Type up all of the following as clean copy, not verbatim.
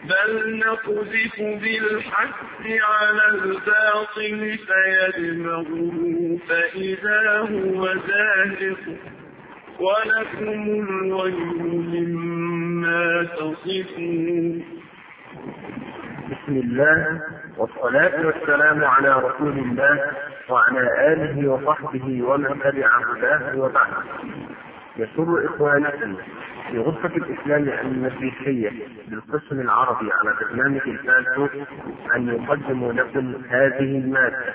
بل نقذف بالحق على الباطل فيدمغه فإذا هو زاهق ولكم الويل مما تصفون. بسم الله والصلاة والسلام على رسول الله وعلى آله وصحبه ومن تبع هداه وبعد. يسر إخوانكم في غرفة الإسلام المسيحية بالقسم العربي على برنامج الفالسوف أن يقدموا لكم هذه المادة.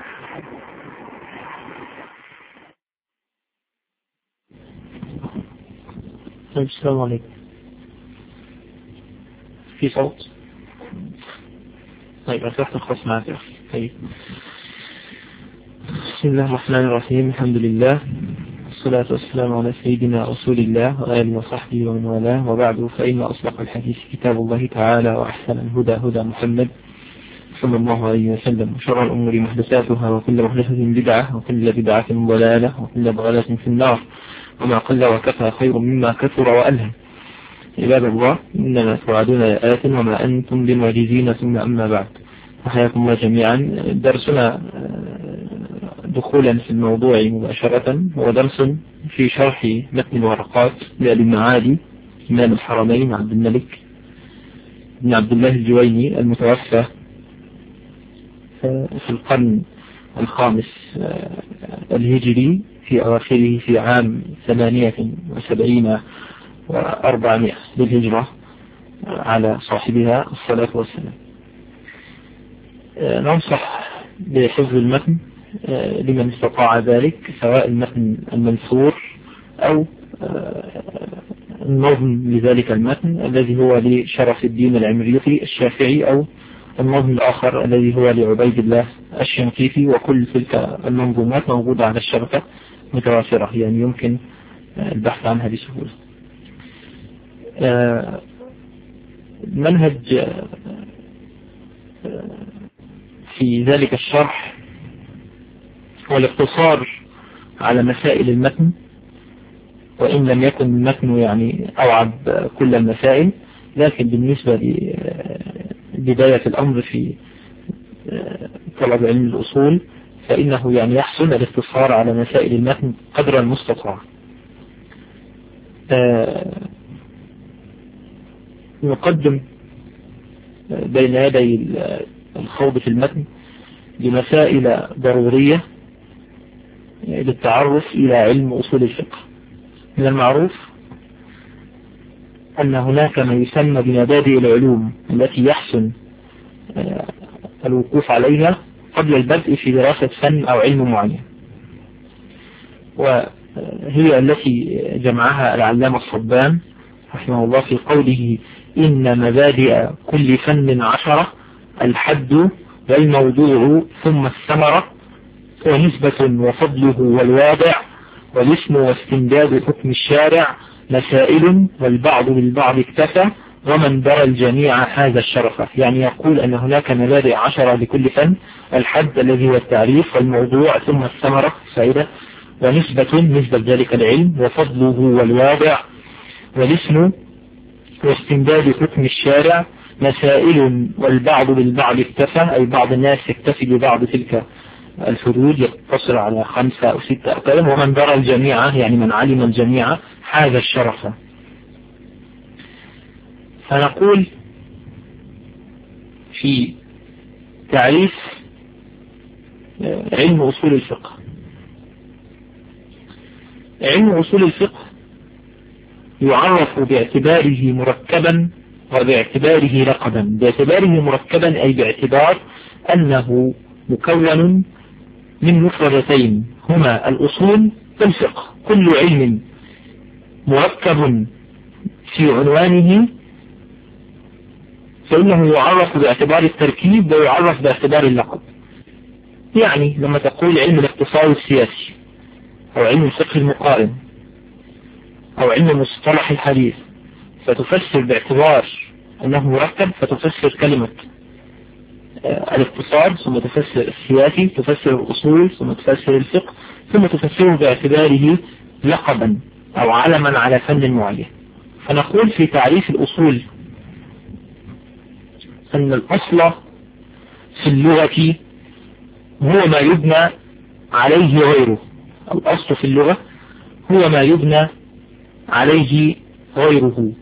السلام عليكم. في صوت؟ طيب أفتح الخاص معك يا أخي. طيب. بسم الله الرحمن الرحيم. الحمد لله والصلاة والسلام على سيدنا رسول الله وآله وصحبه ومن والاه، وبعد، فإن أصدق الحديث كتاب الله تعالى، وأحسن الهدى هدى محمد صلى الله عليه وسلم، وشر الأمور محدثاتها، وكل محدثة بدعة، وكل بدعة ضلالة، وكل ضلالة في النار، وما قل وكفى خير مما كثر وألهم. عباد الله، إنما توعدون لآت وما أنتم بمعجزين. ثم أما بعد، فحياكم الله جميعا. درسنا دخولا في الموضوع مباشرة هو درس في شرح متن الورقات لأبي المعالي إمام الحرمين عبد الملك بن عبد الله الجويني المتوفى في القرن الخامس الهجري في أواخره في عام 78 و400 للهجرة على صاحبها الصلاة والسلام. ننصح بحفظ المتن لمن استطاع ذلك، سواء المتن المنثور أو النظم لذلك المتن الذي هو لشرف الدين العمريطي الشافعي، أو النظم الآخر الذي هو لعبيد الله الشنقيطي. وكل تلك المنظومات موجودة على الشبكة متوافرة، يعني يمكن البحث عنها بسهولة. المنهج في ذلك الشرح هو الاقتصار على مسائل المتن، وإن لم يكن المتن يعني أوعب كل المسائل، لكن بالنسبة لبداية الأمر في طلب علم الأصول فإنه يعني يحسن الاقتصار على مسائل المتن قدر المستطاع. نقدم بين يدي الخوض في المتن بمسائل ضرورية للتعرف إلى علم أصول الفقه. من المعروف أن هناك ما يسمى بمبادئ العلوم التي يحسن الوقوف عليها قبل البدء في دراسة فن أو علم معين، وهي التي جمعها العلامة الصبان رحمه الله في قوله: إن مبادئ كل فن 10: الحد والموضوع ثم الثمرة ونسبة وفضله والواضع والاسم واستمداد حكم الشارع مسائل والبعض بالبعض اكتفى ومن درى الجميع هذا الشرف. يعني يقول أن هناك مبادئ 10 لكل فن: الحد الذي هو التعريف، والموضوع، ثم الثمرة فائدة، نسبة ذلك العلم، وفضله والواضع والاسم واستمداد حكم الشارع مسائل والبعض بالبعض اكتفى، أي بعض الناس يكتفي ببعض تلك الحدود يقتصر على 5 أو 6 أقلام، ومن درى الجميع يعني من علم الجميع هذا الشرف. فنقول في تعريف علم أصول الفقه: علم أصول الفقه يعرف باعتباره مركبا وباعتباره لقبا. باعتباره مركبا أي باعتبار أنه مكون من مفردتين هما الأصول والفقه. كل علم مركب في عنوانه فإنه يعرف باعتبار التركيب ويعرف باعتبار اللقب. يعني لما تقول علم الاقتصاد السياسي أو علم الفقه المقارن أو علم مصطلح الحديث، فتفسر باعتبار أنه مركب، فتفسر كلمة الاقتصاد، ثم تفسر السياسي، تفسر الأصول، ثم تفسر الفقه، ثم تفسره باعتباره لقبا أو علما على فن معين. فنقول في تعريف الأصول أن الأصل في اللغة هو ما يبنى عليه غيره. الأصل في اللغة هو ما يبنى عليه غيره.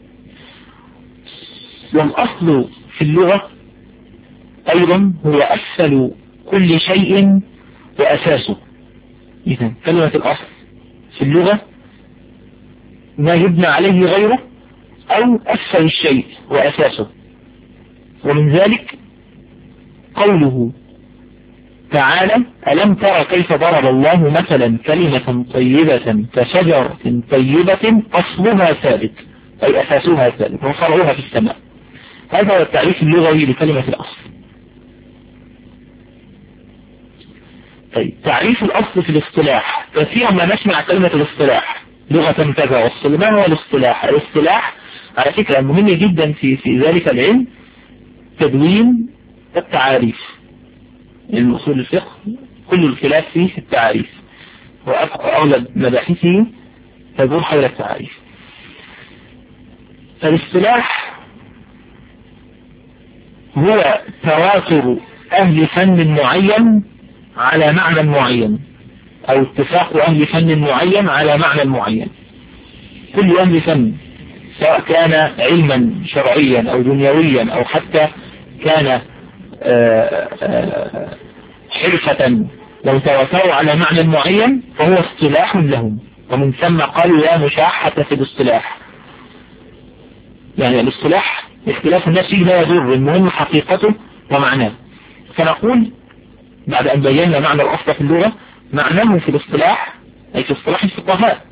والأصل في اللغة أيضا هو أسفل كل شيء وأساسه. إذن كلمة الأصل في اللغة ما يبنى عليه غيره أو أسفل الشيء وأساسه. ومن ذلك قوله تعالى: ألم تر كيف ضرب الله مثلا كلمة طيبة كشجرة طيبة أصلها ثابت، أي أساسها ثابت وفرعها في السماء. هذا هو التعريف اللغوي لكلمة الأصل. طيب، تعريف الأصل في الاصطلاح. كثيرا ما نسمع كلمة الاصطلاح لغة كذا أصل. ما هو الاصطلاح؟ الاصطلاح على فكرة مهم جدا في ذلك العلم تدوين التعاريف. أصول الفقه كل الخلاف فيه في التعاريف، وأغلب مباحثه تدور حول التعاريف. الاصطلاح هو تواتر أهل فن معين على معنى معين، أو اتفاق أهل فن معين على معنى معين. كل أهل فن سواء كان علما شرعيا أو دنيويا أو حتى كان حرفة، لو تواتروا على معنى معين فهو اصطلاح لهم، ومن ثم قالوا لا مشاحة في الاصطلاح. يعني الاصطلاح اختلاف الناس فيه لا يضر، المهم حقيقته ومعناه. فنقول بعد أن بينا معنى الأصل في اللغة، معناه في الاصطلاح أي في اصطلاح الفقهاء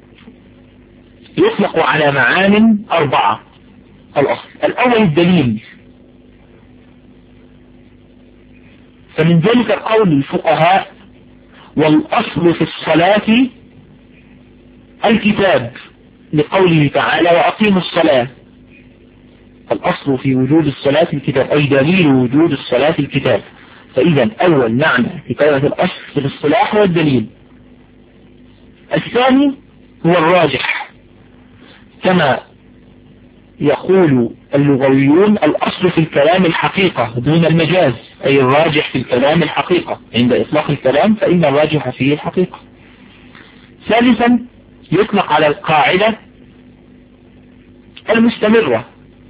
يطلق على معان 4. الأصل الأول الدليل، فمن ذلك قول الفقهاء: والأصل في الصلاة الكتاب، لقوله تعالى: وأقيموا الصلاة. الأصل في وجود الصلاة الكتاب، أي دليل وجود الصلاة الكتاب. فإذا أول معنى في كلمة الأصل في الاصطلاح هو الدليل. الثاني هو الراجح، كما يقول اللغويون: الأصل في الكلام الحقيقة دون المجاز، أي الراجح في الكلام الحقيقة. عند إطلاق الكلام فإن الراجح فيه الحقيقة. ثالثا يطلق على القاعدة المستمرة،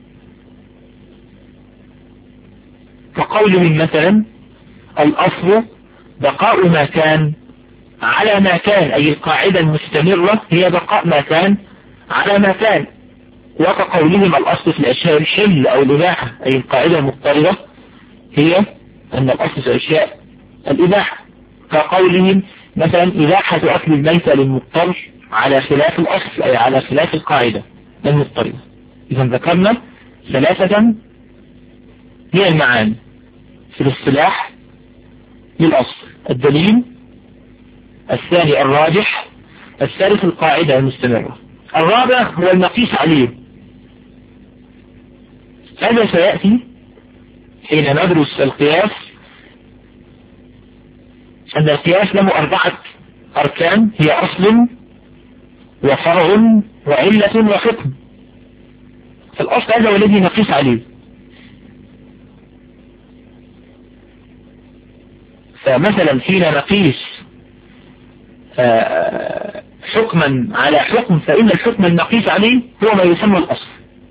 كقولهم مثلا: الأصل بقاء ما كان على ما كان، أي القاعدة المستمرة هي بقاء ما كان على ما كان. وكقولهم: الأصل في الأشياء الحل أو الإباحة، أي القاعدة المضطردة هي أن الأصل في الأشياء الإباحة. كقولهم مثلا: إباحة أكل الميتة للمضطر على خلاف الأصل، أي على خلاف القاعدة المضطردة. إذا ذكرنا 3 من المعاني في الاصطلاح للأصل: الدليل، الثاني الراجح، الثالث القاعدة المستمرة، الرابع هو المقيس عليه. هذا سيأتي حين ندرس القياس، أن القياس له 4 أركان، هي أصل وفرع وعلة وحكم. فالأصل هذا هو الذي نقيس عليه. فمثلا حين نقيس حكما على حكم، فإن الحكم المقيس عليه هو ما يسمى الأصل.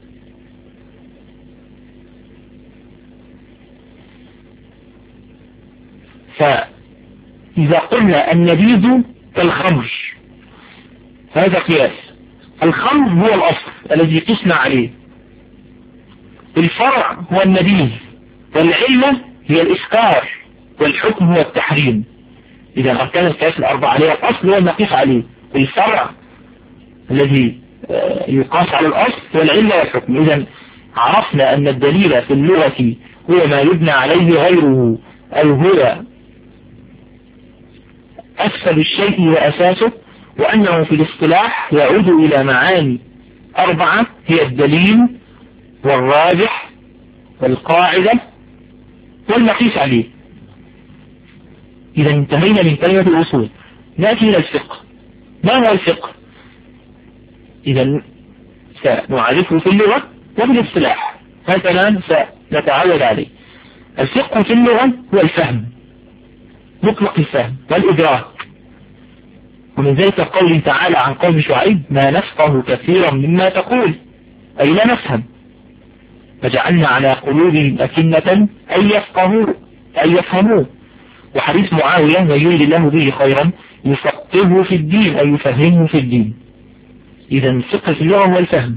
فإذا قلنا النبيذ كالخمر هذا قياس. الخمر هو الأصل الذي قسنا عليه، الفرع هو النبيذ، والعلة هي الإسكار، والحكم هو التحريم. إذا أركان القياس 4 عليه: الأصل هو المقيس عليه، الفرع الذي يقاس على الأصل، والعلة والحكم. إذا عرفنا أن الدليل في اللغة هو ما يبنى عليه غيره، أو هو أسفل الشيء وأساسه، وأنه في الاصطلاح يعود إلى معاني 4 هي الدليل والراجح والقاعدة والمقيس عليه. إذا انتهينا من كلمة الأصول، نأتي إلى الفقه. ما هو الفقه؟ إذا سنعرفه في اللغة وفي الاصطلاح. مثلا نتعود عليه. الفقه في اللغة هو الفهم، مطلق الفهم والإدراك. ومن ذلك قوله تعالى عن قوم شعيب: ما نفقه كثيرا مما تقول، أي لا نفهم. فجعلنا على قلوبهم أكنة أن يفهموه. وحديث معاوية: من يريد الله به خيرا يفقهه في الدين، أي يفهمه في الدين. إذا الفقه في اللغة هو الفهم.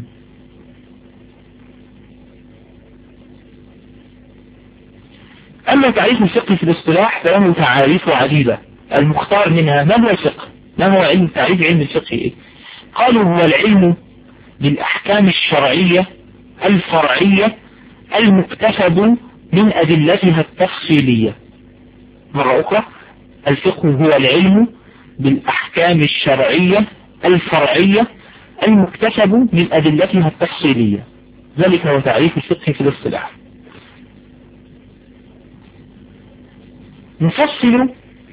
أما تعريف الفقه في الاصطلاح فله تعاريف عديدة، المختار منها: ما هو الفقه؟ ما هو تعريف علم الفقه إيه؟ قالوا: هو العلم بالأحكام الشرعية الفرعية المكتسب من أدلتها التفصيلية. مرة أخرى: الفقه هو العلم بالأحكام الشرعية الفرعية المكتسب من أدلتها التفصيلية. ذلك هو تعريف الفقه في الاصطلاح. نفصل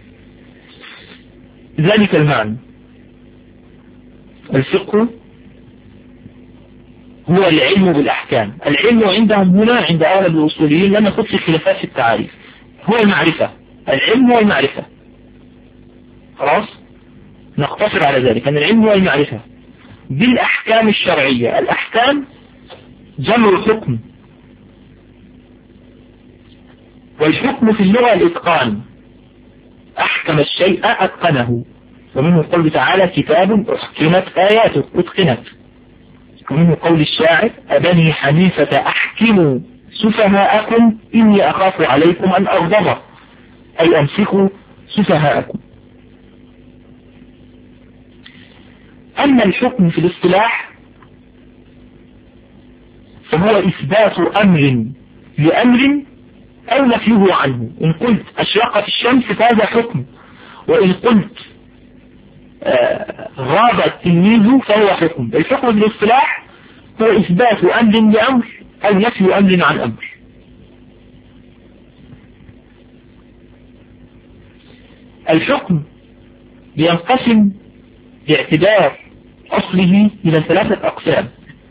ذلك المعنى. الفقه هو العلم بالأحكام. العلم عندهم هنا عند أغلب الأصوليين لم يخص خلافات في التعريف، هو المعرفة. العلم هو المعرفة، خلاص نقتصر على ذلك، أن العلم هو المعرفة بالأحكام الشرعية. الأحكام جمع حكم، والحكم في اللغة الإتقان، أحكم الشيء أتقنه. ومنه قول تعالى: كتاب أحكمت آياته، أتقنت. ومنه قول الشاعر: أبني حنيفة أحكموا سفهاءكم إني أخاف عليكم أن أغضب، أي أمسكوا سفهاءكم. أما الحكم في الاصطلاح فهو إثبات أمر لأمر أو نفيه عنه. إن قلت أشرقت الشمس فهذا حكم، وإن قلت غاب التلميذ فهو حكم. الحكم بالاصطلاح هو إثبات أمر لأمر أو نفي أمر عن أمر. الحكم ينقسم باعتبار أصله إلى 3 أقسام: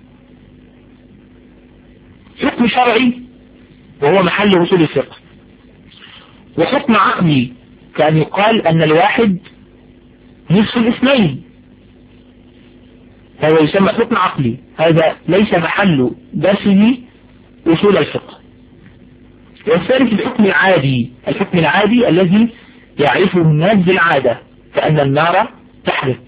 حكم شرعي وهو محل أصول الفقه، وحكم عقلي كان يقال أن الواحد نصف الاثنين، هذا يسمى حكم عقلي، هذا ليس محل درسه أصول الفقه. والثالث الحكم العادي، الحكم العادي الذي يعرفه الناس بالعادة، كأن النار تحرق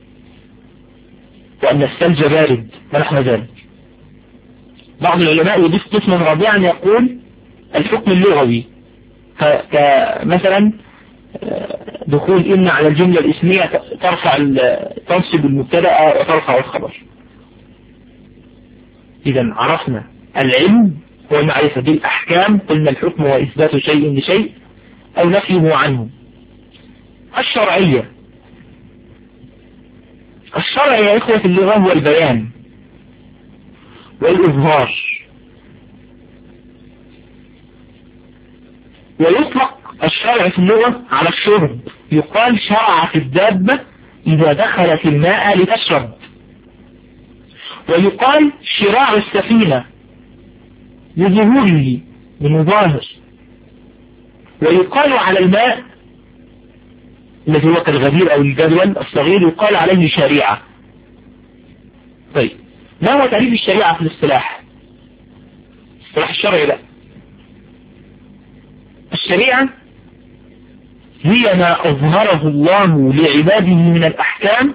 وأن الثلج بارد ونحو ذلك. بعض العلماء يضيف قسما رابعا يقول الحكم اللغوي، كمثلا دخول إن على الجملة الاسمية تنصب المبتدأ وترفع الخبر. إذا عرفنا العلم هو المعرفة بالأحكام، قلنا الحكم هو إثبات شيء لشيء أو نفيه عنه. الشرعية، الشرع يا إخوة في اللغة هو البيان والإظهار، ويطلق الشرع في اللغة على الشرب. يقال شرعت الدابة إذا دخلت الماء لتشرب، ويقال شراع السفينة لظهوره بمظاهر، ويقال على الماء الذي هو كالغدير أو الجدول الصغير يقال عليه شريعة. طيب، ما هو تعريف الشريعة في الاصطلاح؟ الاصطلاح الشرعي لا. الشريعة هي ما أظهره الله لعباده من الأحكام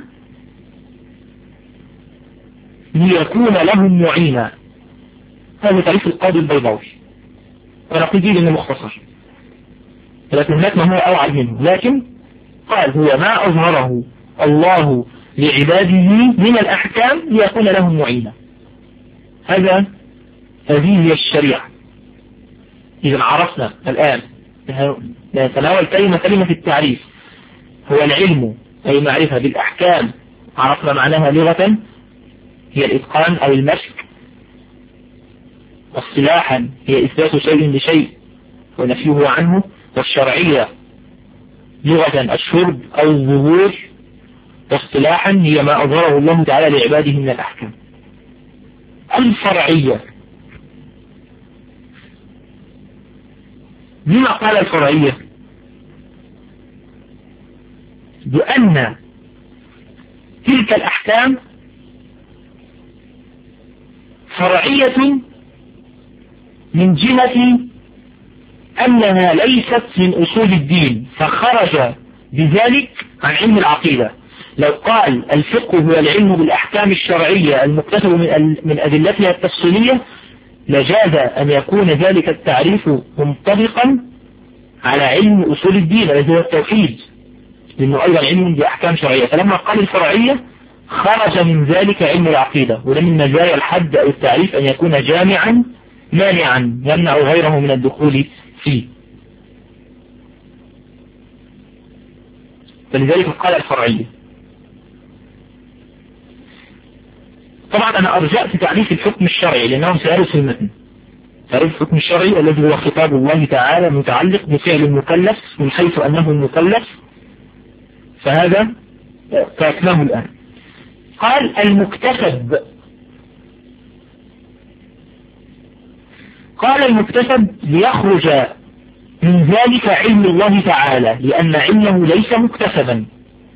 ليكون لهم معينا. هذا تعريف القاضي البيضاوي، ونقول دي لأنه مختصر، لكن هناك ما هو أوعد منه. لكن قال هو ما أظهره الله لعباده من الأحكام ليكون لهم معينا. هذه هي الشريعة. إذا عرفنا الآن نتناول كلمة التعريف. هو العلم أي معرفة بالأحكام، عرفنا معناها لغة هي الإتقان أو المسك، واصطلاحا هي إثبات شيء لشيء ونفيه عنه، والشرعية لغة الشرب أو الظهور، واصطلاحا هي ما أظهره الله تعالى لعباده من الأحكام. الفرعية لما قال الفرعية؟ بأن تلك الأحكام فرعية من جهة أنها ليست من أصول الدين، فخرج بذلك عن علم العقيدة. لو قال الفقه هو العلم بالأحكام الشرعية المكتسب من أدلتها التفصيلية لجاز أن يكون ذلك التعريف منطبقا على علم أصول الدين الذي هو التوحيد، لأنه أيضا علم بأحكام شرعية. فلما قال الفرعية خرج من ذلك علم العقيدة، وده من مزايا الحد أو التعريف أن يكون جامعا مانعا يمنع غيره من الدخول فيه. فلذلك قال الفرعية. طبعا أنا أرجأت تعريف الحكم الشرعي لأنه سيرد في المتن. تعريف الحكم الشرعي الذي هو خطاب الله تعالى متعلق بفعل المكلف من حيث أنه المكلف، فهذا تركناه الآن. قال المكتسب. قال المكتسب ليخرج من ذلك علم الله تعالى لأن علمه ليس مكتسبا.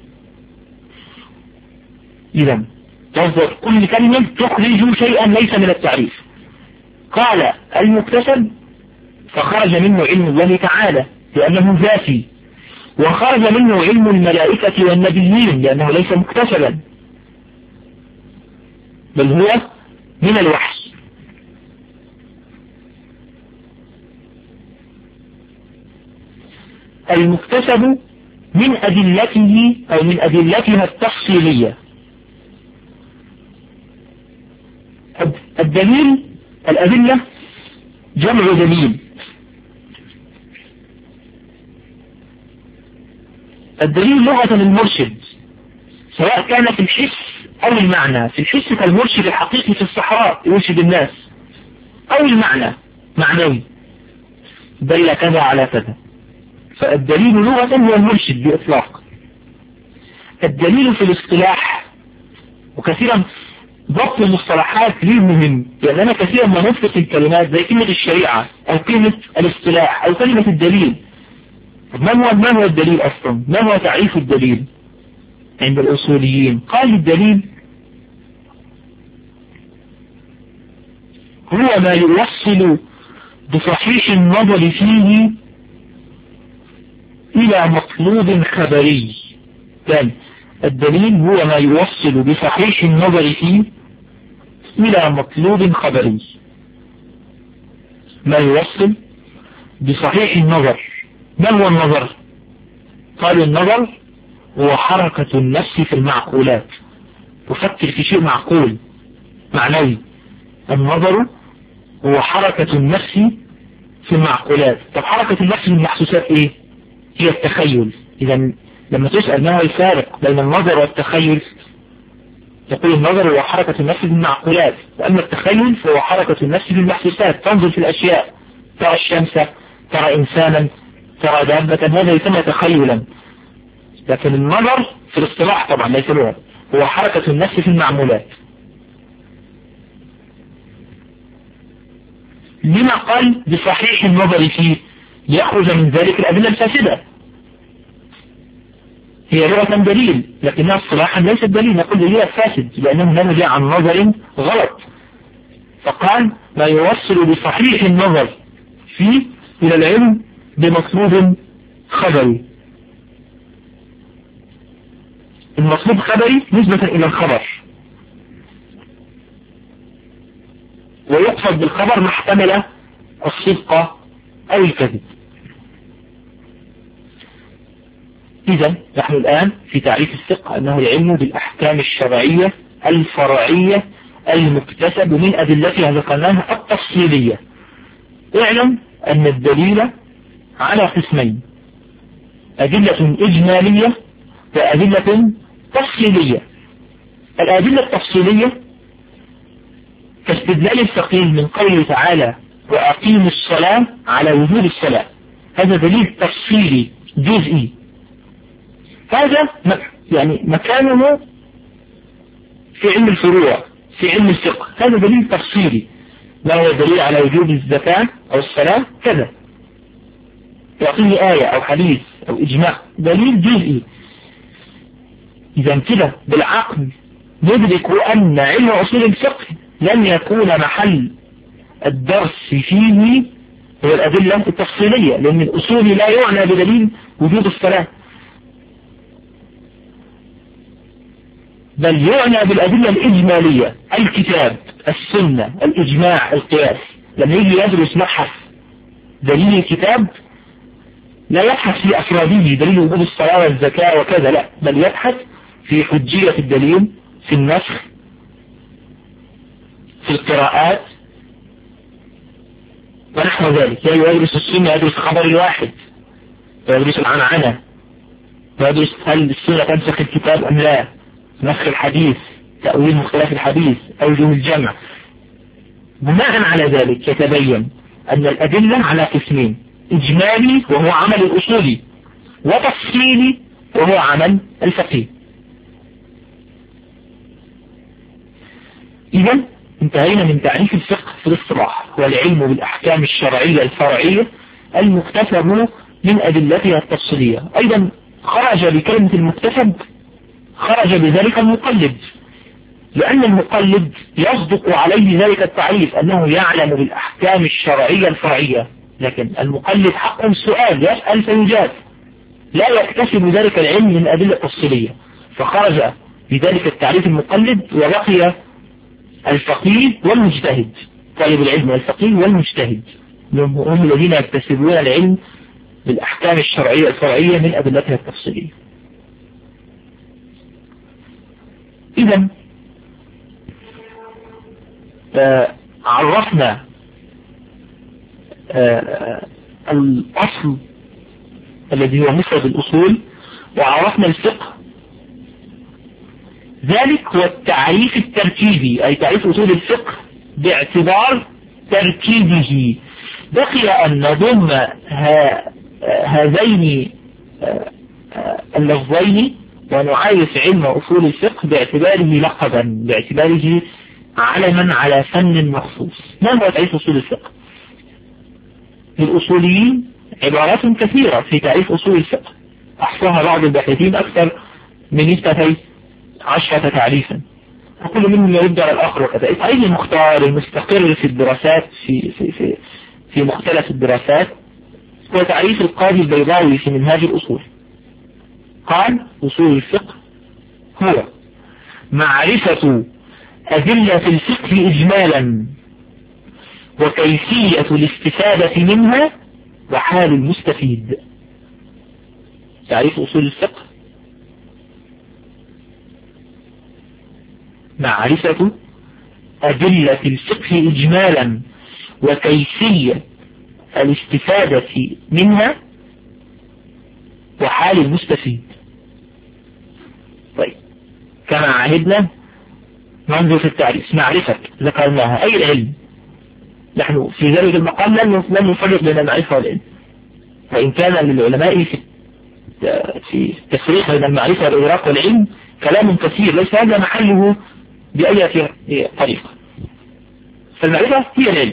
إذن تصدر كل كلمة تخرج شيئا ليس من التعريف. قال المكتسب فخرج منه علم الله تعالى لأنه ذاتي، وخرج منه علم الملائكة والنبيين لأنه ليس مكتسبا بل هو من الوحي. المكتسب من أدلته أو من أدلتها التفصيلية. الدليل الأدلة جمع دليل. الدليل لغة المرشد سواء كان في الحس أو المعنى. في الحس كالمرشد الحقيقي في الصحراء يرشد الناس، أو المعنى معنوي دل كذا على كذا. فالدليل لغة هو المرشد بإطلاق. الدليل في الاصطلاح، وكثيرا ضبط المصطلحات ليه مهم، لأننا كثيرا ما نطلق الكلمات زي كلمة الشريعة أو كلمة الاصطلاح أو كلمة الدليل. ما هو الدليل أصلا؟ ما هو تعريف الدليل عند الأصوليين؟ قال الدليل هو ما يوصل بصحيح النظر فيه إلى مطلوب خبري. يعني الدليل هو ما يوصل بصحيح النظر فيه إلى مطلوب خبري. ما يوصل بصحيح النظر. ما هو النظر؟ قالوا النظر هو حركة النفس في المعقولات، تفكر في شيء معقول معنوي. النظر هو حركة النفس في المعقولات. طب حركة النفس في المحسوسات ايه؟ هي التخيل. إذا لما تسأل ما هو الفارق بين النظر والتخيل تقول النظر هو حركة النفس في المعقولات، وأما التخيل فهو حركة النفس في المحسوسات. تنظر في الأشياء، ترى الشمس، ترى إنسانا، ترى دابة، هذا يسمى تخيلا. لكن النظر في الاصطلاح طبعا ليس لغة، هو حركة النفس في المعمولات. لما قال بصحيح النظر فيه؟ ليخرج من ذلك الأدلة الفاسدة. هي لغة دليل لكنها اصطلاحا ليست دليل، نقول دليل فاسد لأنه نرجع عن نظر غلط. فقال ما يوصل بصحيح النظر فيه إلى العلم بمطلوب خبري. المطلوب خبري نسبة إلى الخبر، ويقصد بالخبر ما احتمل الصدق أو الكذب. إذا نحن الآن في تعريف الفقه أنه العلم بالأحكام الشرعية الفرعية المكتسب من أدلتها ذكرناها التفصيلية. اعلم أن الدليل على قسمين: أدلة إجمالية وأدلة تفصيلية. الأدلة التفصيلية كاستدلال الفقيه من قوله تعالى وأقيموا الصلاة على وجوب الصلاة، هذا دليل تفصيلي جزئي. هذا يعني مكانه في علم الفروع، في علم الفقه، هذا دليل تفصيلي. ما هو دليل على وجوب الزكاة أو الصلاة كذا. يعطيني آية أو حديث أو إجماع دليل جزئي. إذا كده بالعقل ندرك أن علم أصول الفقه لن يكون محل الدرس فيه هو الأدلة التفصيلية، لأن الأصول لا يعنى بدليل وجود الصلاة، بل يعنى بالأدلة الإجمالية، الكتاب، السنة، الإجماع، القياس. لما يجي يدرس مبحث دليل الكتاب لا يبحث في أفراده دليل وجود الصلاة والزكاة وكذا، لا، بل يبحث في حجية الدليل، في النسخ، في القراءات ونحو ذلك. يدرس السنة، يدرس خبر الواحد، ويدرس العنعنة، ويدرس هل السنة تنسخ الكتاب أم لا، نسخ الحديث، تأويل مختلف الحديث، أوجه الجمع. بناء على ذلك يتبين أن الأدلة على قسمين: إجمالي وهو عمل الأصولي، وتفصيلي وهو عمل الفقيه. إذا انتهينا من تعريف الفقه في الاصطلاح، هو العلم بالأحكام الشرعية الفرعية المكتسب من أدلتها التفصيلية. أيضا خرج بكلمة المكتسب خرج بذلك المقلد، لأن المقلد يصدق عليه ذلك التعريف أنه يعلم بالأحكام الشرعية الفرعية، لكن المقلد حق السؤال، يسأل فيجاب، لا يكتسب ذلك العلم من أدلة تفصيلية. فخرج بذلك التعريف المقلد، وبقي الفقيه والمجتهد، طالب العلم والفقيه والمجتهد هم الذين يكتسبون العلم بالأحكام الشرعية الفرعية من أدلتها التفصيلية. إذا عرفنا الأصل الذي هو مفرد الأصول، وعرفنا الفقه. ذلك هو التعريف التركيبي، أي تعريف أصول الفقه باعتبار تركيبه. بقي أن نضم هذين اللفظين ونعرف علم أصول الفقه باعتباره لقبا، باعتباره علما على فن مخصوص. ما هو تعريف أصول الفقه؟ للأصوليين عبارات كثيرة في تعريف أصول الفقه، أحصاها بعض الباحثين أكثر من 12 تعريفا، وكل منهم يرد على الآخر وكذا. التعريف المختار المستقر في الدراسات في مختلف الدراسات هو تعريف القاضي البيضاوي في منهاج الأصول. قال: أصول الفقه هو معرفة أدلة الفقه إجمالا، وكيفية الاستفادة منها، وحال المستفيد. تعريف أصول الفقه: معرفة أدلة الفقه إجمالا، وكيفية الاستفادة منها، وحال المستفيد. طيب، كما عهدنا ننظر في التعريف. معرفة ذكرناها أي العلم، نحن في ذلك المقام لم نفرق بين المعرفة والعلم، وإن كان للعلماء في التفريق بين المعرفة والإدراك والعلم كلام كثير، ليس هذا محله بأي طريقة. فالمعرفة هي العلم.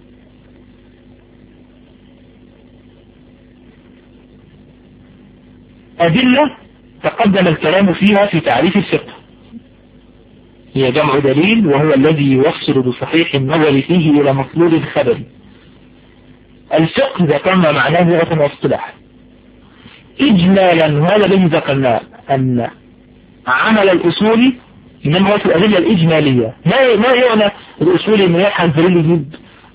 أدلة تقدم الكلام فيها في تعريف الفقه، هي جمع دليل، وهو الذي يوصل بصحيح النظر فيه إلى مطلوب الخبر. الفقه ذكرنا معناه لغة واصطلاحا. إجمالا هذا الذي ذكرناه، أن عمل الأصول إنما هو في الأدلة الإجمالية. ما يعنى الأصول إنه يبحث دليل يجيب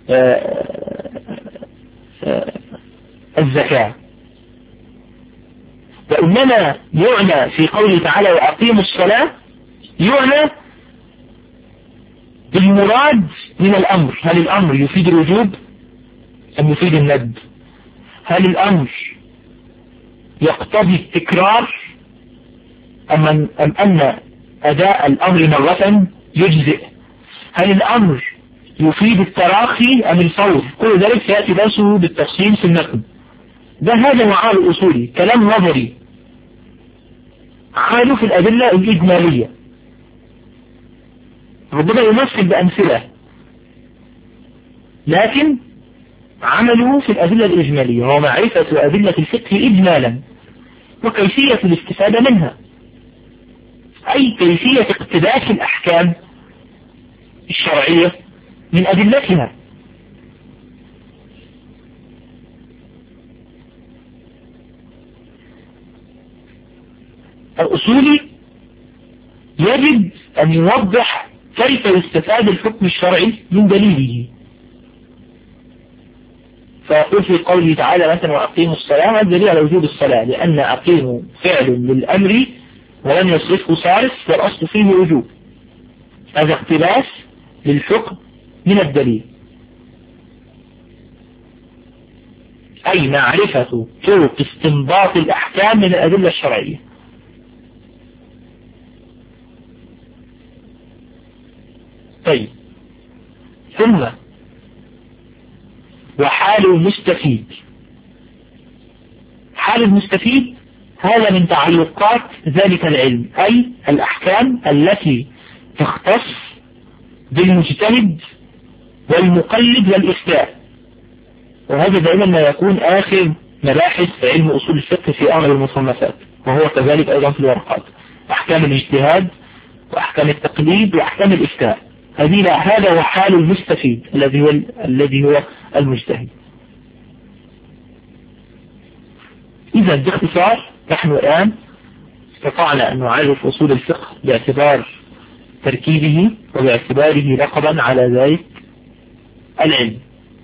الزكاة، وإنما يعنى في قوله تعالى: وأقيموا الصلاة، يعنى بالمراد من الأمر. هل الأمر يفيد الوجوب أم يفيد الندب؟ هل الأمر يقتضي التكرار أم أن أداء الأمر مرة يجزئ؟ هل الأمر يفيد التراخي أم الفور؟ كل ذلك سيأتي درسه بالتفصيل في النقد. هذا هو عمل أصولي، كلام نظري عمله في الأدلة الإجمالية، ربما يمثل بأمثلة، لكن عمله في الأدلة الإجمالية وهو معرفة أدلة الفقه إجمالا وكيفية الاستفادة منها، أي كيفية اقتباس الأحكام الشرعية من أدلتها. الأصولي يجب أن يوضح كيف يستفاد الحكم الشرعي من دليله، فيقول في قوله تعالى مثلا وأقيموا الصلاة، الدليل على وجوب الصلاة لأن أقيموا فعل للأمر ولم يصرفه صارف والأصل فيه وجوب، هذا اقتباس للحكم من الدليل، أي معرفة طرق استنباط الأحكام من الأدلة الشرعية. طيب، ثم وحال المستفيد. حال المستفيد هذا من تعلقات ذلك العلم، أي الأحكام التي تختص بالمجتهد والمقلد والإفتاء، وهذا دائما ما يكون آخر مباحث علم أصول الفقه في أغلب المصنفات، وهو كذلك أيضا في الورقات، أحكام الاجتهاد وأحكام التقليد وأحكام الإفتاء. هذا هو حال المستفيد الذي هو المجتهد. إذا باختصار نحن الآن استطعنا أن نعرف أصول الفقه باعتبار تركيبه وباعتباره رقبا على ذلك العلم.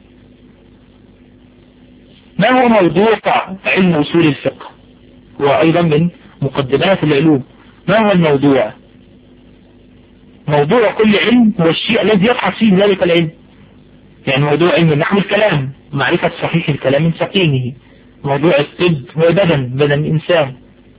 ما هو موضوع علم أصول الفقه؟ هو أيضا من مقدمات العلوم. ما هو الموضوع؟ موضوع كل علم هو الشيء الذي يبحث فيه ذلك العلم. يعني موضوع علم نحو الكلام، معرفة صحيح الكلام من سقيمه. موضوع الطب هو بدن الإنسان.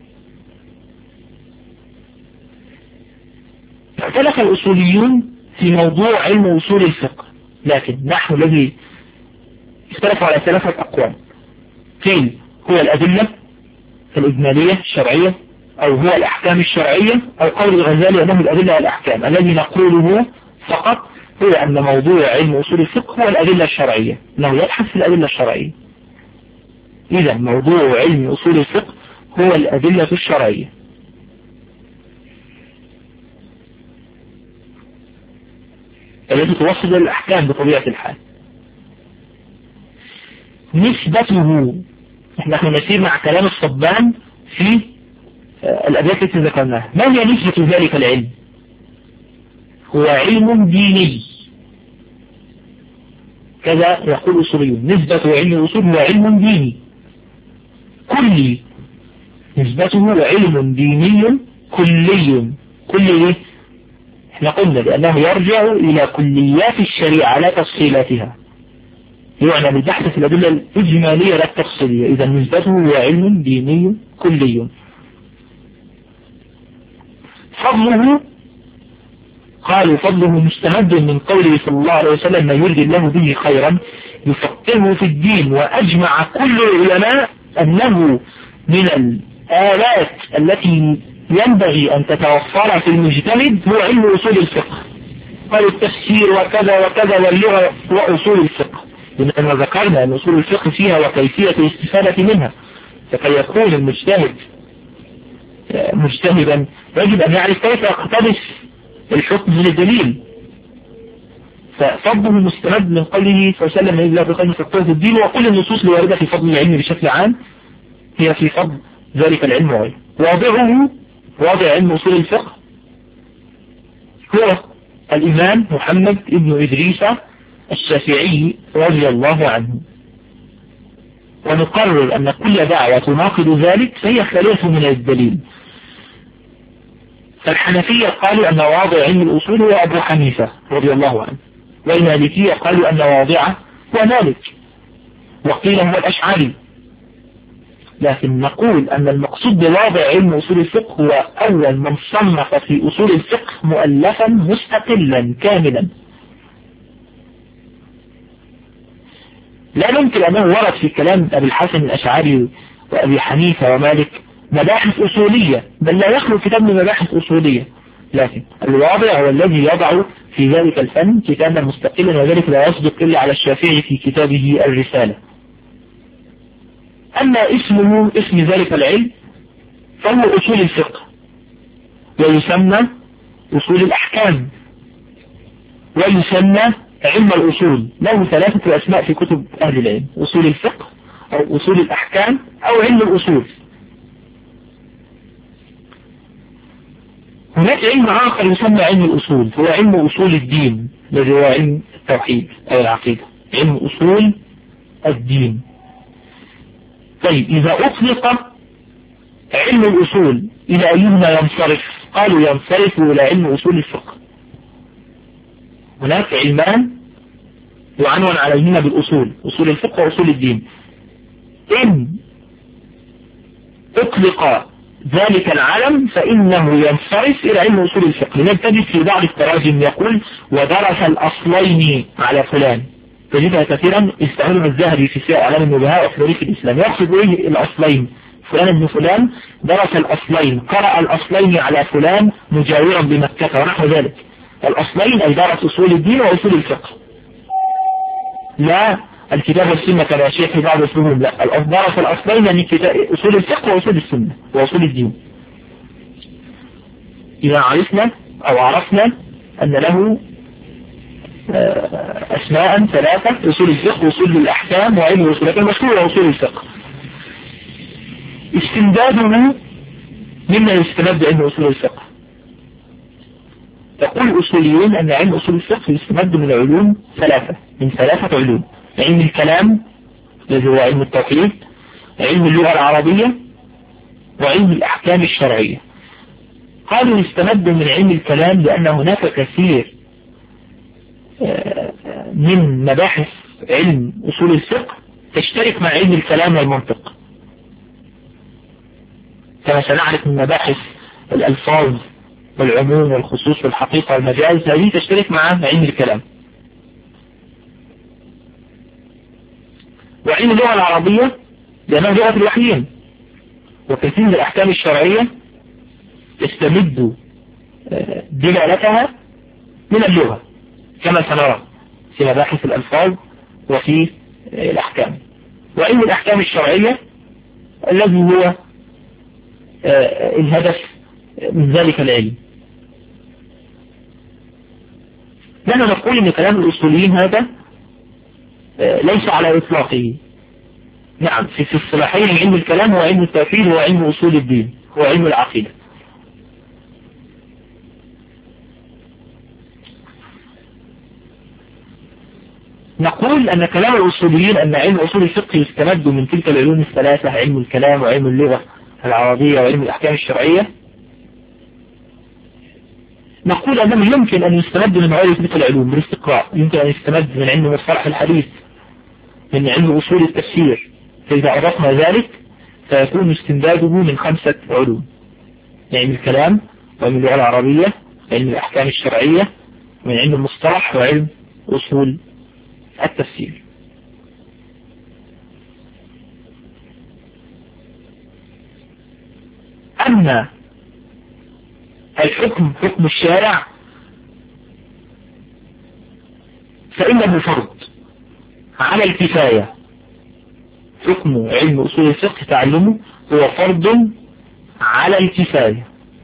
اختلف الأصوليون في موضوع علم أصول الفقه، لكن نحن الذي اختلفوا على 3 أقوال. قيل هو الأدلة الإجمالية الشرعية، أو هو الأحكام الشرعية، أو قول الغزالي أنه الأدلة والأحكام. الذي نقوله فقط هو أن موضوع علم أصول الفقه هو الأدلة الشرعية، أنه يبحث في الأدلة الشرعية. إذا موضوع علم أصول الفقه هو الأدلة الشرعية. التي توصل الأحكام بطبيعة الحال. نسبته، نحن نسير مع كلام الصبان في الأدلة التي ذكرناها. ما هي نسبة ذلك العلم؟ هو علم ديني، كذا يقول الأصوليون. نسبة علم الأصول هو علم ديني كلي، نسبته علم ديني كلي. كلي احنا قلنا لأنه يرجع إلى كليات الشريعة لا تفصيلاتها، يعني البحث في الأدلة الإجمالية لا التفصيلية. إذا نسبته هو علم ديني كلي. فضله، قالوا فضله مستمد من قوله صلى الله عليه وسلم من يرد الله به خيرا يفقهه في الدين. وأجمع كل العلماء أنه من الآلات التي ينبغي أن تتوفر في المجتهد هو علم أصول الفقه. قالوا التفسير وكذا وكذا واللغة وأصول الفقه، لأننا ذكرنا أن أصول الفقه فيها وكيفية الاستفادة منها. فكي يكون المجتهد مجتهدا يجب أن يعرف كيف يقتبس الحكم من الدليل. ففضله مستمد من قوله صلى الله عليه وسلم إلا بخير فقه في الدين. وكل النصوص الواردة في فضل العلم بشكل عام هي في فضل ذلك العلم وغيره. واضع علم أصول الفقه هو الإمام محمد ابن إدريس الشافعي رضي الله عنه. ونقرر أن كل دعوة تناقض ذلك فهي خالية من الدليل. فالحنفية قالوا أن واضع علم الأصول هو أبو حنيفة رضي الله عنه، والمالكية قالوا أن واضعه هو مالك، وقيل هو الأشعري. لكن نقول أن المقصود بواضع علم أصول الفقه هو أول من صنف في أصول الفقه مؤلفا مستقلا كاملا. لا ننكر أنه ورد في كلام أبي الحسن الأشعري وأبي حنيفة ومالك مباحث أصولية، بل لا يخلو كتاب من مباحث أصولية، لكن الواضع هو الذي يضع في ذلك الفن كتابا مستقلا، وذلك لا يصدق إلا على الشافعي في كتابه الرسالة. أما اسم ذلك العلم فهو أصول الفقه، ويسمى أصول الأحكام، ويسمى علم الأصول. له 3 أسماء في كتب أهل العلم: أصول الفقه أو أصول الأحكام أو علم الأصول. هناك علم آخر يسمى علم الأصول، هو علم أصول الدين الذي هو علم التوحيد أو العقيدة، علم أصول الدين. طيب إذا أطلق علم الأصول إلى أيهما ينصرف؟ قالوا ينصرف إلى علم أصول الفقه. هناك علمان يعنون عليهما بالأصول، أصول الفقه وأصول الدين. إن أطلق ذلك العلم فإنه ينصرف إلى علم أصول الفقه. لنجد في بعض التراجم يقول ودرس الأصلين على فلان، تجدها كثيرا استعملها الذهبي في سير أعلام النبهاء وفي تاريخ الإسلام. يقصد إيه الأصلين؟ فلان ابن فلان درس الأصلين، قرأ الأصلين على فلان مجاورا بمكة ونحو ذلك. الأصلين أي درس أصول الدين وأصول الفقه، لا الكتاب والسنة كما شيخ في بعض أسلوبهم، لا، درس الأصلين يعني أصول الفقه وأصول السنة وأصول الدين. إذا عرفنا أو عرفنا أن له أسماء 3: أصول الفقه وأصول الأحكام وعلم الأصول، لكن المشهور أصول الفقه. استمداده مما يستمد علم أصول الفقه. يقول الأصوليون أن علم أصول الفقه يستمد من علوم 3، من 3 علوم: علم الكلام الذي هو علم التوحيد، علم اللغة العربية، وعلم الأحكام الشرعية. قالوا يستمد من علم الكلام لأن هناك كثير من مباحث علم أصول الفقه تشترك مع علم الكلام والمنطق، كما سنعرف من مباحث الألفاظ والعموم والخصوص والحقيقة والمجاز، هذه تشترك مع علم الكلام. وعلم اللغة العربية لأنها لغة الوحيين، وكثير من الأحكام الشرعية تستمد دلالتها من اللغة كما سنرى في مباحث الألفاظ وفي الأحكام. وعلم الأحكام الشرعية الذي هو الهدف من ذلك العلم. نحن نقول ان كلام الأصوليين هذا ليس على إطلاقه. نعم، في الصلاحين علم الكلام هو علم التوحيد هو علم أصول الدين هو علم العقيدة. نقول أن كلام الأصوليين أن علم أصول الفقه يستمد من تلك العلوم 3: علم الكلام وعلم اللغة العربية وعلم الأحكام الشرعية. نقول أنه يمكن أن يستمد من غير تلك العلوم بالاستقراء، يمكن أن يستمد من علم مصطلح الحديث، من علم أصول التفسير. فإذا عرفنا ذلك فيكون استمداده من 5 علوم: علم الكلام وعلم اللغة العربية وعلم الأحكام الشرعية ومن علم المصطلح وعلم أصول التفسير. أما الحكم حكم الشارع فإنه فرض على الكفاية. حكم علم أصول الفقه تعلمه هو فرض على الكفاية،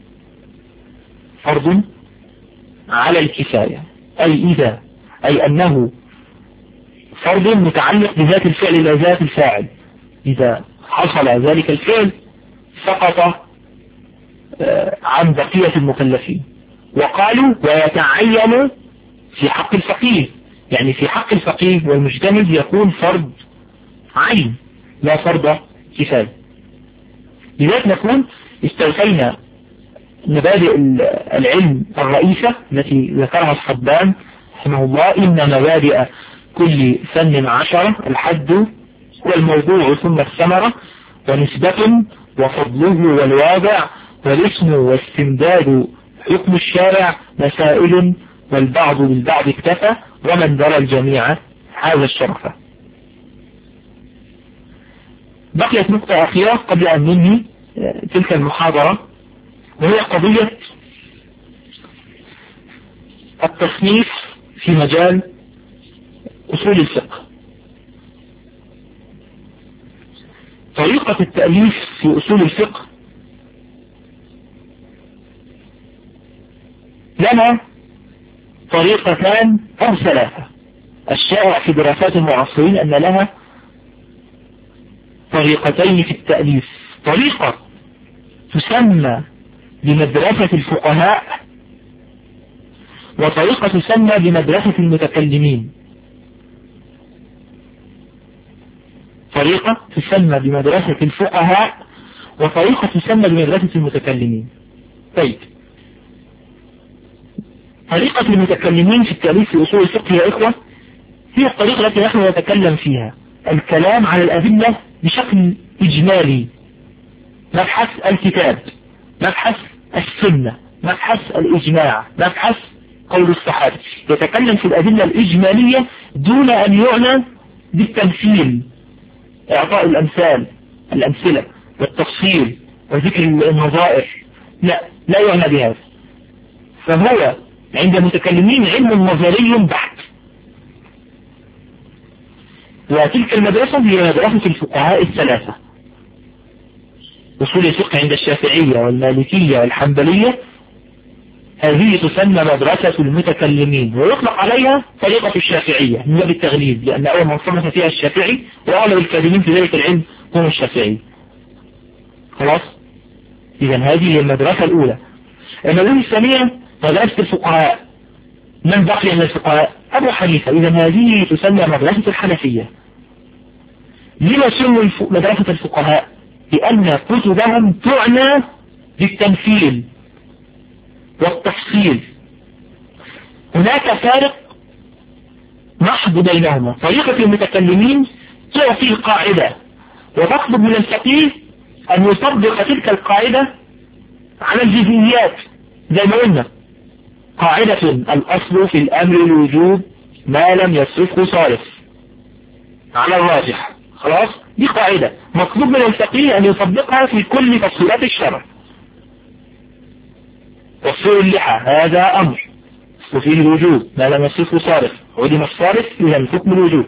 فرض على الكفاية، أي أنه فرض متعلق بذات الفعل لا ذات الفاعل. إذا حصل ذلك الفعل سقط عن بقية المكلفين. وقالوا ويتعين في حق الفقيه، يعني في حق الفقيه والمجتهد يكون فرض عين لا فرض كفاية. لذلك نكون استوفينا مبادئ العلم الرئيسة التي ذكرها الصبان رحمه الله: إن مبادئ كل فن 10: الحد والموضوع ثم الثمرة ونسبة وفضله والواضع والاسم واستمداد حكم الشارع مسائل والبعض بالبعض اكتفى ومن درى الجميع هذا الشرف. بقيت نقطة أخيرة قبل أن ننهي تلك المحاضرة، وهي قضية التصنيف في مجال أصول الفقه. طريقة التأليف في أصول الفقه لنا طريقتان أو ثلاثة. الشائع في دراسات المعاصرين أن لها طريقتين في التأليف. طريقة تسمى بمدرسة الفقهاء، وطريقة تسمى بمدرسة المتكلمين. طريقة تسمى بمدرسة الفقهاء وطريقة تسمى بمدرسة المتكلمين. طيب، طريقة المتكلمين في التأليف في أصول الفقه يا إخوة هي الطريقة التي نحن نتكلم فيها، الكلام على الأدلة بشكل إجمالي، مبحث الكتاب، مبحث السنة، مبحث الإجماع، مبحث قول الصحابة. يتكلم في الأدلة الإجمالية دون أن يعنى بالتمثيل، إعطاء الأمثلة والتفصيل وذكر النظائر، لا يعنى بهذا. فهو عند المتكلمين علم نظري بحت. وتلك المدرسة هي مدرسة الفقهاء الثلاثة. أصول الفقه عند الشافعية والمالكية والحنبلية هذه تسمى مدرسة المتكلمين، ويطلق عليها طريقة الشافعية من باب التغليب، لأن أول من صنف فيها الشافعي وأغلب الكاتبين في ذلك العلم هم الشافعي. خلاص؟ إذا هذه هي المدرسة الأولى. المدرسة الثانية مدرسة الفقهاء. من بقي من الفقهاء؟ أبو حنيفة. إذا هذه تسمى مدرسة الحنفية. لما سموا مدرسة الفقهاء؟ لأن كتبهم تعنى بالتمثيل والتفصيل. هناك فارق محض بينهما. طريقة المتكلمين تعطي قاعدة وتطلب من الفقيه أن يطبق تلك القاعدة على الجزئيات، زي ما قلنا قاعدة الأصل في الأمر الوجوب ما لم يصرفه صارف على الراجح. خلاص، دي قاعدة مطلوب من الفقيه أن يطبقها في كل تفصيلات الشرع. تفصيل اللحى هذا أمر وفيه الوجوب ما لم يصرفه صارف، علم الصارف إذا حكم الوجوب.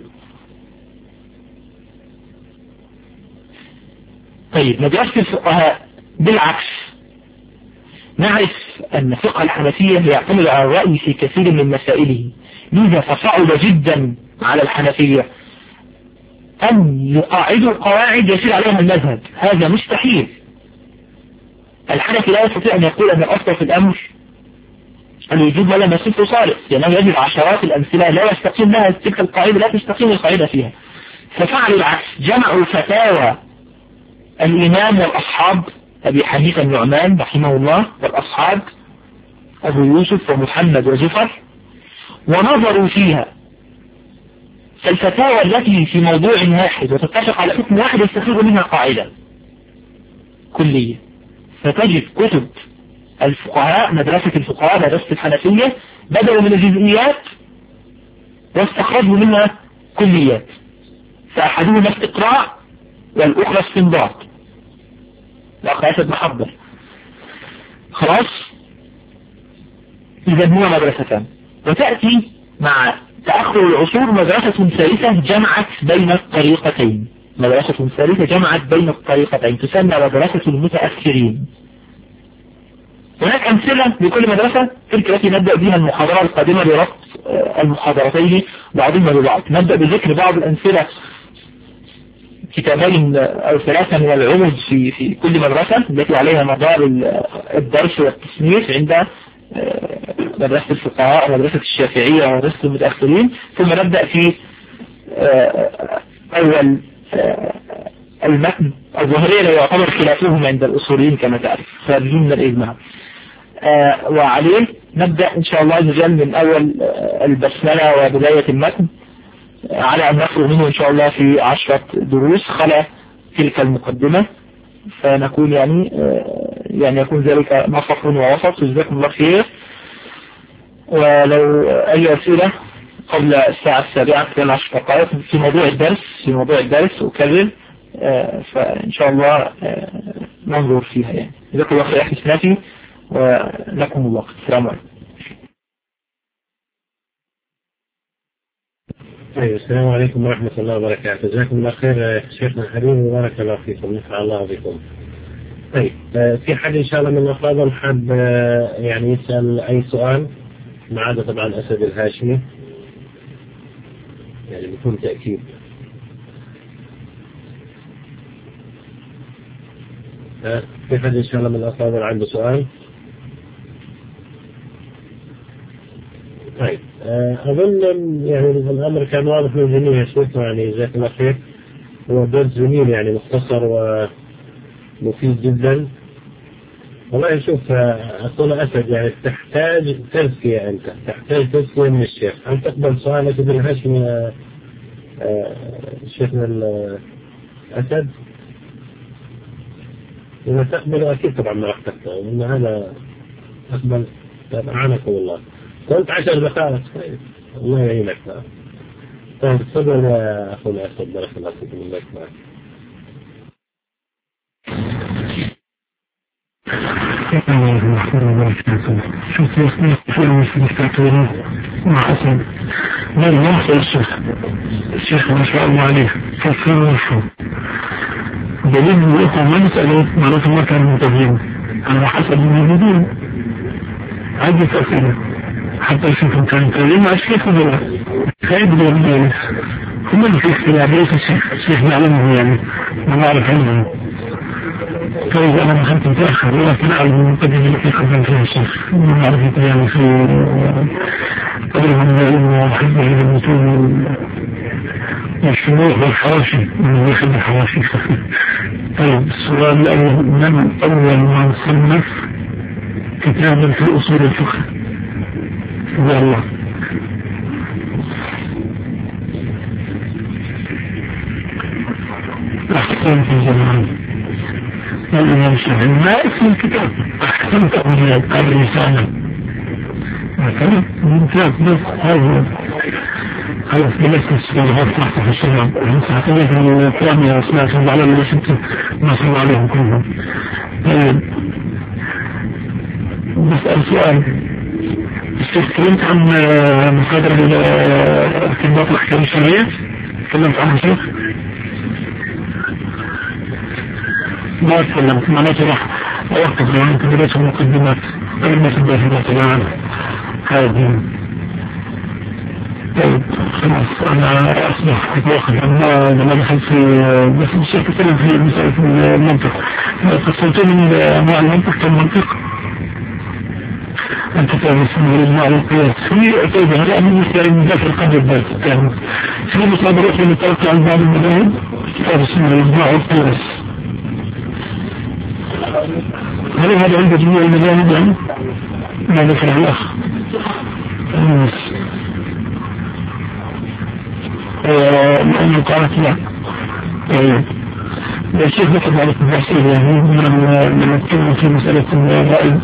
طيب، مدرسة الفقهاء بالعكس، نعرف أن فقه الحنفية يعتمد على الرأي في كثير من مسائله، لذا فصعب جدا على الحنفية أن يقاعدوا قواعد يسير عليها المذهب. هذا مستحيل. الحنفي لا يستطيع أن يقول أن الأصل في الأمر الوجوب ولا يصرفه صارف، لأنه يجب عشرات الأمثلة لا يستقيم لها تلك القاعدة، لا تستقيم القاعدة فيها. ففعلوا العكس، جمعوا فتاوى الإمام والأصحاب أبي حنيفة النعمان رحمه الله والأصحاب أبو يوسف ومحمد وزفر، ونظروا فيها. فالفتاوى التي في موضوع واحد وتتفق على حكم واحد يستخرج منها قاعدة كلية. فتجد كتب الفقهاء، مدرسة الفقهاء مدرسة الحنفية، بدأوا من الجزئيات واستخرجوا منها كليات، فأحدهما استقراء والأخرى استنباط. الأخ أسد محضر. خلاص، إذا هو مدرستان. وتأتي مع تأخر العصور مدرسة ثالثة جمعت بين الطريقتين. مدرسة ثالثة جمعت بين الطريقتين تسمى مدرسة المتأخرين. هناك أمثلة لكل مدرسة، تلك التي نبدأ بها المحاضرة القادمة بربط المحاضرتين بعضهما ببعض. نبدأ بذكر بعض الأمثلة، كتابين أو ثلاثة من العمد في كل مدرسة التي عليها مدار الدرس والتصنيف عند مدرسة الفقهاء ومدرسة الشافعية ومدرسة المتأخرين. ثم نبدأ في أول المتن الظاهرية لا يعتبر خلافهم عند الأصوليين كما تعرف، خارجين من الإجماع. وعليه نبدأ إن شاء الله عز وجل من أول البسملة وبداية المتن، على أن نخرج منه إن شاء الله في 10 دروس خلا تلك المقدمة، فنكون يعني يكون ذلك نصف ووسط. جزاكم الله خير. ولو أي أسئلة قبل الساعة 7 كان 10 دقائق في موضوع الدرس أكرر، فإن شاء الله ننظر فيها. يعني جزاكم الله خير أخي سنافي، ولكم الله. السلام عليكم. طيب السلام عليكم ورحمة الله وبركاته. جزاكم الله خير شيخنا الحبيب وبارك الله فيكم، نفع الله بكم. طيب في حد إن شاء الله من الأفاضل حاب يعني يسأل أي سؤال ما عدا طبعا أسد الهاشمي يعني بكل تأكيد. في حد إن شاء الله من الأفاضل عنده سؤال؟ طيب أظن يعني الأمر كان واضح من الجميع يا شيخنا، يعني جزاك الله خير. هو درس جميل يعني مختصر ومفيد جدا. والله شوف أخونا أسد يعني تحتاج تزكية، أنت تحتاج تزكية من الشيخ. هل تقبل سؤال أسد الهاشمي شيخنا الأسد؟ إذا تقبل أكيد طبعا ما راح تقبل، إن هذا أقبل. أعانكم الله. كنت 10 دقائق. طيب الله يعينك. طيب تفضل يا أخونا أسد، بارك الله فيكم. الله يسمعك. شوف يسمى في المستقبل مع حسن ما يحصل الشيخ ما شاء الله عليه فكر وشو دليل الوقوع ما نسأله معناته ما كان منتبهين على حسب الموجودين عدة أسئلة حتى يشوفهم كان يتكلم مع الشيخ ولا خايب بالمجالس هم اللي في اختلاف ليس الشيخ يعلمه يعني ما نعرف عنه. طيب أنا دخلت متأخر ولكن أعلم المقدمة التي قدم فيها الشيخ من معرفة يعني في قدره من العلم وحبه للمتون والشروح والحواشي من يحب الحواشي. طيب السؤال الأول: من أول من صنف كتابا في أصول الفقه؟ يا الله. أحسن في الجمال الإمام الشافعي ما اسم الكتاب أحسن تأويلات الرسالة مثلا ممتاز. بس هذا خلاص بلست السؤالات تحت في الشباب ساعتين من الثانية أسماء على اللي شفت ما صلى عليهم كلهم. بسأل سؤال: تكلمت عن مصادر ارتباط الأحكام الشرعية؟ تكلمت عنها شيخ؟ ما تكلمت معناته راح أوقف لأن تدرس المقدمات قبل ما تبدأ في المقدمات هذه. طيب خلاص أنا أصبح أتوقف لما دخلت في بس الشيء تكلم في مسألة المنطق. قصلت من أنواع المنطق كالمنطق أنت تعرف من الإجماع والقياس في طيب هلا من مسائل من ذاك القدر ذات كان في مصادر أخرى متوقع عن بعض المذاهب تعرف من الإجماع والقياس. هل هذا عند جميع المذاهب يعني؟ ما ذكر الأخ لأنه قالت لا. الشيخ ذكر ذلك التفسير يعني من الكلمة في مسألة الرأي.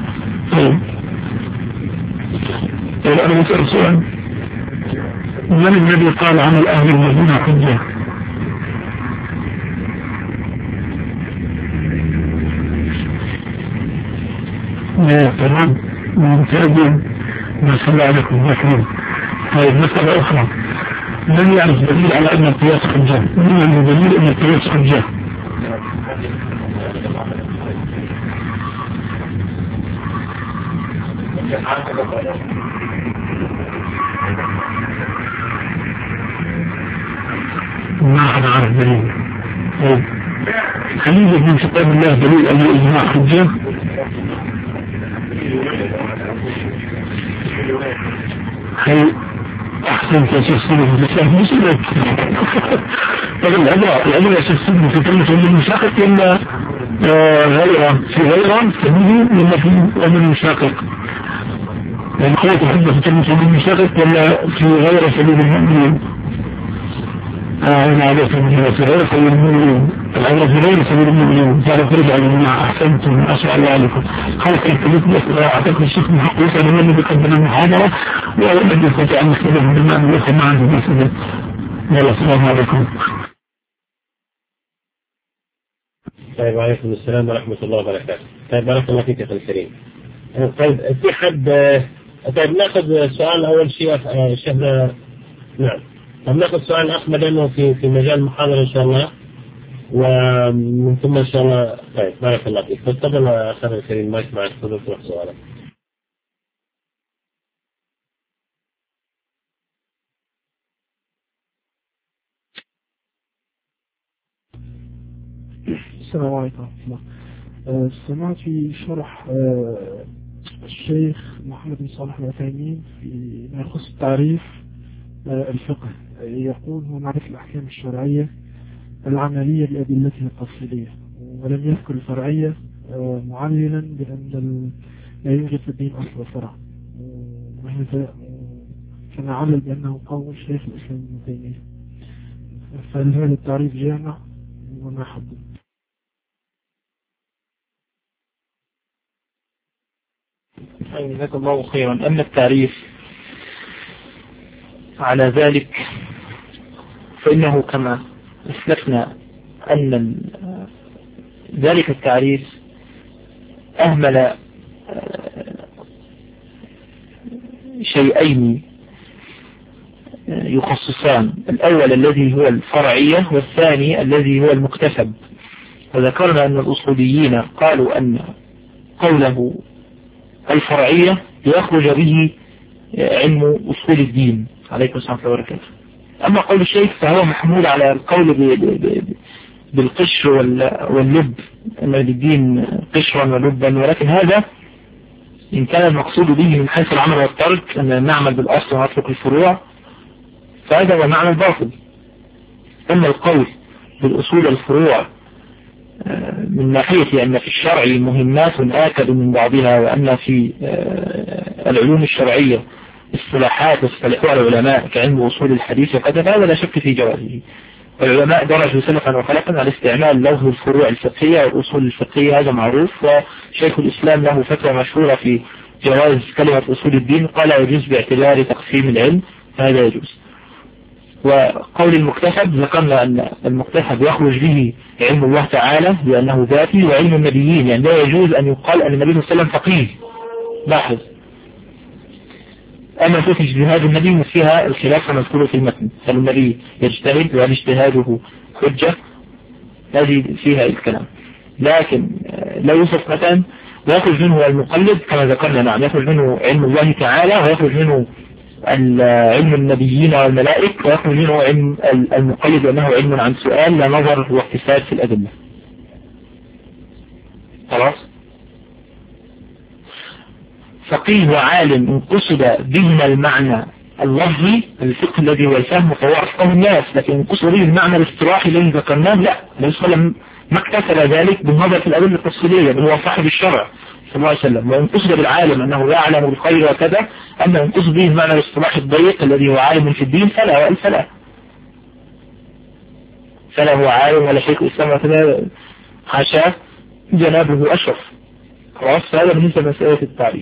أنا مسأل سؤال: من الذي قال عن الأهل الذين حجة؟ تمام ممتازين ما صلى عليكم ذكرين. طيب مسألة أخرى: من يعرف دليل على أن القياس حجة؟ من يعرف دليل أن القياس حجة؟ ما أحد عارف دليل. طيب هل يوجد من كتاب الله دليل أن الإجماع حجة؟ هل أحسن تشيخ سنة الإسلام مسلم؟ طيب العلم يشيخ سنة في كلمة المشاقق ولا غيرها؟ في غيرها سبيل ولا في أمر المشاقق؟ يعني قوة الحجة في كلمة المشاقق ولا في غير سبيل المؤمنين؟ أنا عليك من في غير سبيل المؤمنين. العبرة في غير سبيل المؤمنين تعرف رجع للمع أحسنتم ما شاء الله عليكم. خلق الكلمة بس أعتقد الشيخ من حق يسأل مني بقدم المحاضرة وأولا بدي أستطيع أن أستخدم بالماء وليس ما عندي مسألة. يلا السلام عليكم. طيب وعليكم السلام ورحمة الله وبركاته. طيب بارك الله فيك يا أخي الكريم. طيب في حد طيب ناخذ سؤال أول شيء شيخنا. نعم ناخذ سؤال أحمد لأنه في مجال المحاضرة إن شاء الله، ومن ثم إن شاء الله. طيب بارك الله فيك. تفضل أخي الكريم، مايك معك، تفضل تروح سؤالك. السلام عليكم ورحمة الله. سمعت في شرح الشيخ محمد بن صالح العثيمين فيما يخص تعريف الفقه، يقول هو معرفة الأحكام الشرعية العملية بأدلتها التفصيلية، ولم يذكر الفرعية معللا بأن لا يوجد في الدين أصل وفرع، وهذا كما علل بأنه قول شيخ الإسلام ابن تيمية. فهل هذا التعريف جامع وما حدد؟ جزاك الله خيرا. أما التعريف على ذلك فإنه كما أسلفنا أن ذلك التعريف أهمل شيئين يخصصان، الأول الذي هو الفرعية والثاني الذي هو المكتسب. وذكرنا أن الأصوليين قالوا أن قوله الفرعية يخرج به علم أصول الدين. عليكم السلام وبركاته. أما قول الشيخ فهو محمول على القول بالقشر واللب، أن للدين قشرا ولبا، ولكن هذا إن كان المقصود به من حيث العمل والترك أن نعمل بالأصل ونترك الفروع فهذا هو معنى الباطل. أما القول بالأصول والفروع من ناحية أن في الشرع مهمات آكد من بعضها، وأن في العلوم الشرعية اصطلاحات يصطلحها العلماء كعلم أصول الحديث وكذا، فهذا لا شك في جوازه. والعلماء درجوا سلفا وخلفا على استعمال لفظ الفروع الفقهية والأصول الفقهية، هذا معروف. وشيخ الإسلام له فتوى مشهورة في جواز كلمة أصول الدين، قال يجوز باعتبار تقسيم العلم، فهذا يجوز. وقول المكتسب ذكرنا أن المكتسب يخرج به علم الله تعالى لأنه ذاتي، وعلم النبيين، يعني لا يجوز أن يقال أن النبي صلى الله عليه وسلم فقيه. لاحظ، أما في اجتهاد النبي فيها الخلاف مذكور في المتن، هل النبي يجتهد وهل اجتهاده حجة، هذه فيها الكلام. لكن لا يوصف مثلا ويخرج منه المقلد كما ذكرنا، نعم يخرج منه علم الله تعالى، ويخرج منه علم النبيين والملائكة، ويخرج منه علم المقلد أنه علم عن سؤال لا نظر واحتساب في الأدلة. خلاص. فقيه وعالم إن قصد بهما المعنى اللفظي الفقه الذي هو الفهم فهو أفقه الناس، لكن إن قصد به المعنى الاصطلاحي الذي ذكرناه لا، النبي صلى الله عليه وسلم ما اكتسب ذلك بالنظر في الأدلة التفصيلية، بل هو صاحب الشرع صلى الله عليه وسلم. وإن قصد بالعالم أنه يعلم بالخير وكذا، أما إن قصد به المعنى الاصطلاحي الضيق الذي هو عالم في الدين فلا، وإن فلا هو عالم ولا شيخ الإسلام وكذا، حاشاه جنابه أشرف. خلاص. هذا بالنسبة لمسألة التعريف.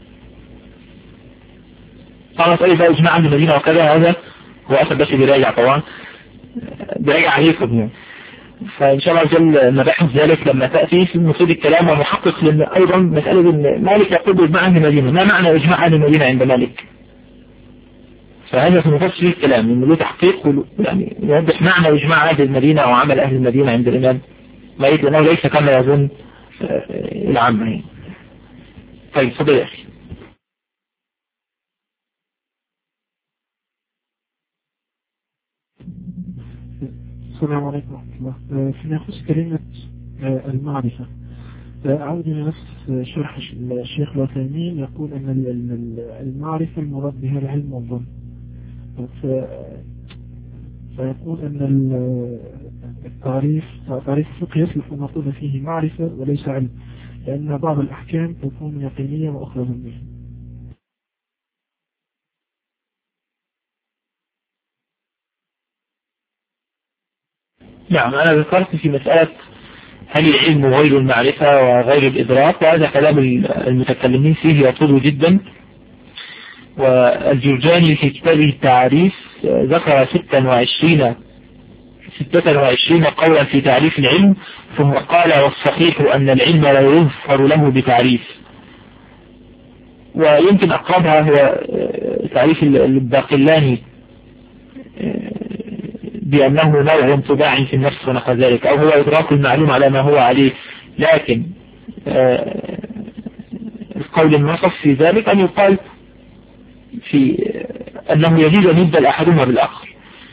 طبعا سألي بقى إجماع عند المدينة وكذا، هذا هو أسد بس بيراجع، طبعا بيراجع عليكم يعني. فإن شاء الله عز وجل مباحث ذلك لما تأتي في مفيد الكلام ومحقق، لأن أيضا مسألة إن مالك يقول إجماع عند المدينة، ما معنى إجماع عند المدينة عند مالك؟ فهذا في مفصل فيه الكلام إنه له تحقيق، يعني يوضح معنى إجماع أهل المدينة أو عمل أهل المدينة عند الإمام مالك، لأنه ليس كما يظن العامة. طيب تفضل يا أخي. السلام عليكم ورحمة الله. فيما يخص كلمة المعرفة، أعود إلى نفس شرح الشيخ العثيمين، يقول أن المعرفة المراد بها العلم والظن، فيقول أن التعريف الفقه يصلح أن نقول فيه معرفة وليس علم، لأن بعض الأحكام تكون يقينية وأخرى ظنية. نعم، أنا ذكرت في مسألة هل العلم غير المعرفة وغير الإدراك، وهذا كلام المتكلمين فيه يطول جدا. والجرجاني في كتابه التعريف ذكر 26 قولا في تعريف العلم، ثم قال والصحيح أن العلم لا يظفر له بتعريف. ويمكن أقربها هو تعريف الباقلاني بأنه نوع انطباع في النفس ونحو ذلك، أو هو إدراك المعلوم على ما هو عليه. لكن القول النصف في ذلك أن يقال في أنه يجوز أن يبدل أحدهما بالآخر.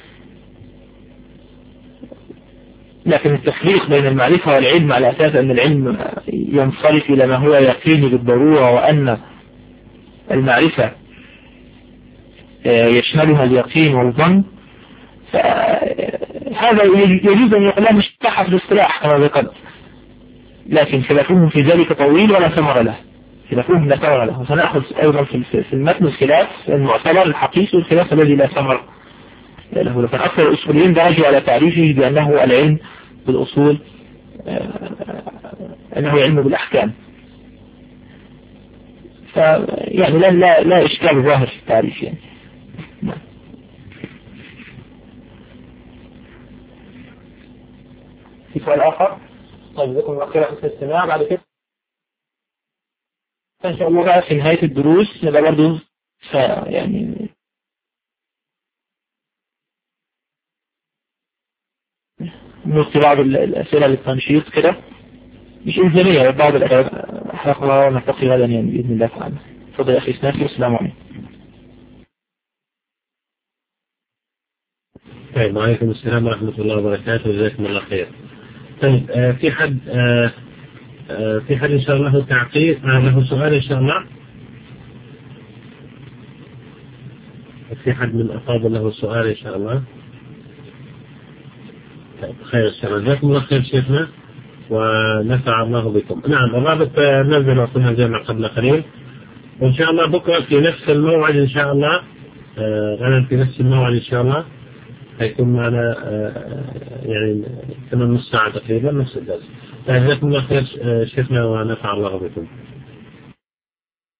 لكن التفريق بين المعرفة والعلم على أساس أن العلم ينصرف إلى ما هو يقيني بالضرورة، وأن المعرفة يشملها اليقين والظن، فهذا يجوز أن يقال مش صح في الاصطلاح كما ذكرت، لكن خلافهم في ذلك طويل ولا ثمر له. خلافهم لا ثمر له، وسنأخذ أيضا في المتن الخلاف المعتبر الحقيقي والخلاف الذي لا ثمر له. لكن أكثر الأصوليين درجوا على تعريفه بأنه العلم بالأصول، أنه علم بالأحكام. فيعني لا إشكال ظاهر في التعريف يعني. في سؤال آخر؟ طيب لكم الأخيرة في الاستماع. بعد كده إن شاء الله بقى في نهاية الدروس نبقى برضه يعني نلقي بعض الأسئلة للتنشيط كده، مش إلزامية، بعض الأسئلة نلتقي غدا يعني بإذن الله تعالى. تفضل يا أخي سنافي، والسلام عليكم. طيب وعليكم السلام ورحمة الله وبركاته، جزاكم الله خير. طيب في حد إن شاء الله له تعقيب، له سؤال إن شاء الله؟ في حد من الأفاضل له سؤال إن شاء الله؟ طيب خير إن شاء الله، جزاكم الله خير شيخنا ونفع الله بكم. نعم الرابط نزل وصلنا الجامعة قبل قليل، وإن شاء الله بكرة في نفس الموعد إن شاء الله، غدا في نفس الموعد إن شاء الله هيكون معنا يعني 8 نص ساعة تقريبا نفس الدرس. جزاكم الله خير شيخنا ونفع الله بكم.